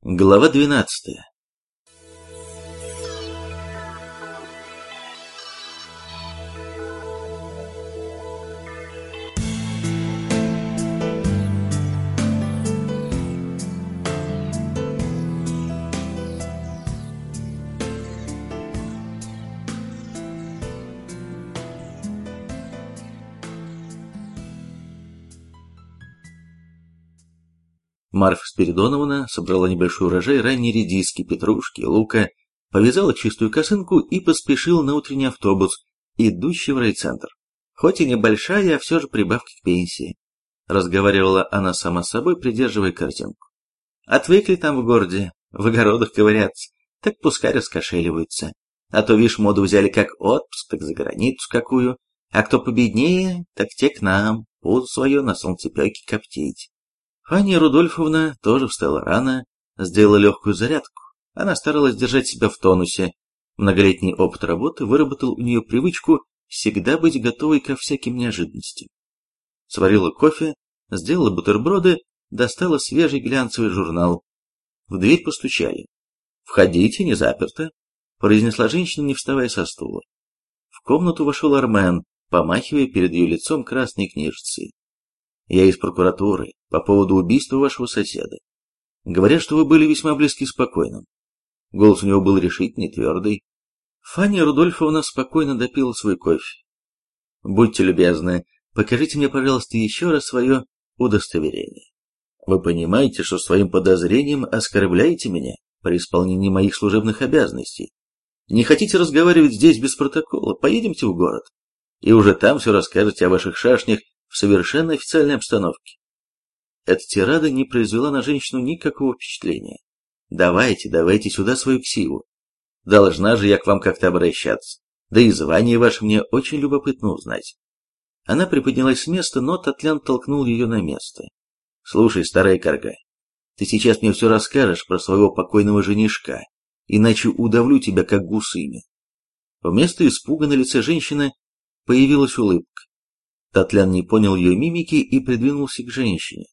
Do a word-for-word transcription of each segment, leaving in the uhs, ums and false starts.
Глава двенадцатая. Марфа Спиридоновна собрала небольшой урожай ранней редиски, петрушки, лука, повязала чистую косынку и поспешила на утренний автобус, идущий в райцентр. Хоть и небольшая, а все же прибавка к пенсии. Разговаривала она сама с собой, придерживая картинку. Отвыкли там в городе, в огородах ковыряться, так пускай раскошеливаются. А то, вишь, моду взяли как отпуск, так за границу какую, а кто победнее, так те к нам, пузо свое на солнцепёке коптить. Фанни Рудольфовна тоже встала рано, сделала легкую зарядку. Она старалась держать себя в тонусе. Многолетний опыт работы выработал у нее привычку всегда быть готовой ко всяким неожиданностям. Сварила кофе, сделала бутерброды, достала свежий глянцевый журнал. В дверь постучали. «Входите, не заперто», — произнесла женщина, не вставая со стула. В комнату вошел Армен, помахивая перед ее лицом красной книжицей. «Я из прокуратуры, по поводу убийства вашего соседа. Говорят, что вы были весьма близки с покойным». Голос у него был решительный, твердый. Фанни Рудольфовна спокойно допила свой кофе. «Будьте любезны, покажите мне, пожалуйста, еще раз свое удостоверение. Вы понимаете, что своим подозрением оскорбляете меня при исполнении моих служебных обязанностей. Не хотите разговаривать здесь без протокола? Поедемте в город, и уже там все расскажете о ваших шашнях в совершенно официальной обстановке». Эта тирада не произвела на женщину никакого впечатления. «Давайте, давайте сюда свою ксиву. Должна же я к вам как-то обращаться. Да и звание ваше мне очень любопытно узнать». Она приподнялась с места, но Татлян толкнул ее на место. «Слушай, старая карга, ты сейчас мне все расскажешь про своего покойного женишка, иначе удавлю тебя как гусыня». Вместо испуга на лице женщины появилась улыбка. Татлян не понял ее мимики и придвинулся к женщине.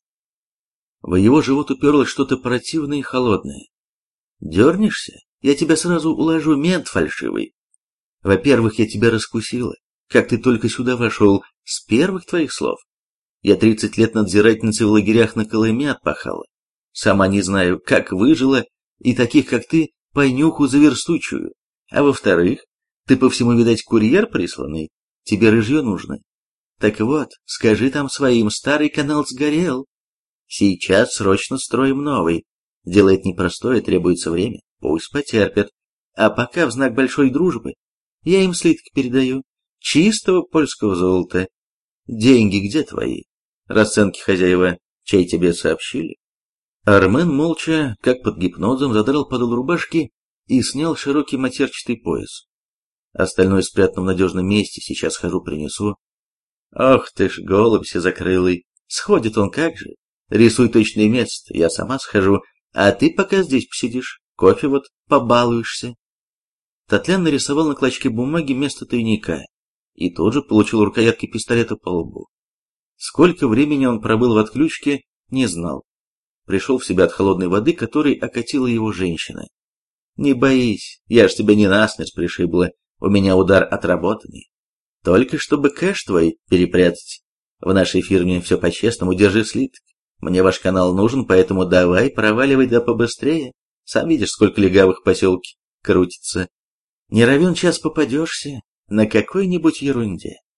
В его живот уперлось что-то противное и холодное. «Дернешься? Я тебя сразу уложу, мент фальшивый. Во-первых, я тебя раскусила, как ты только сюда вошел, с первых твоих слов. Я тридцать лет надзирательницей в лагерях на Колыме отпахала. Сама не знаю, как выжила, и таких, как ты, по нюху заверстучую. А во-вторых, ты по всему, видать, курьер присланный, тебе рыжье нужно. Так вот, скажи там своим, старый канал сгорел. Сейчас срочно строим новый. Делает непростое, требуется время, пусть потерпят. А пока в знак большой дружбы я им слитки передаю, чистого польского золота. Деньги где твои? Расценки хозяева чай тебе сообщили?» Армен молча, как под гипнозом, задрал подол рубашки и снял широкий матерчатый пояс. Остальное спрятано в надежном месте, сейчас хожу принесу. Ох ты ж, голубь закрылый, сходит он как же. Рисуй точное место, я сама схожу, а ты пока здесь посидишь, кофе вот побалуешься. Татлян нарисовал на клочке бумаги место тайника и тут же получил рукоятки пистолета по лбу. Сколько времени он пробыл в отключке, не знал. Пришел в себя от холодной воды, которой окатила его женщина. «Не боись, я ж тебя не насмерть пришибла, у меня удар отработанный. Только чтобы кэш твой перепрятать. В нашей фирме все по-честному, держи слиток. Мне ваш канал нужен, поэтому давай, проваливай да побыстрее. Сам видишь, сколько легавых в поселке крутится. Не равен час попадешься на какой-нибудь ерунде».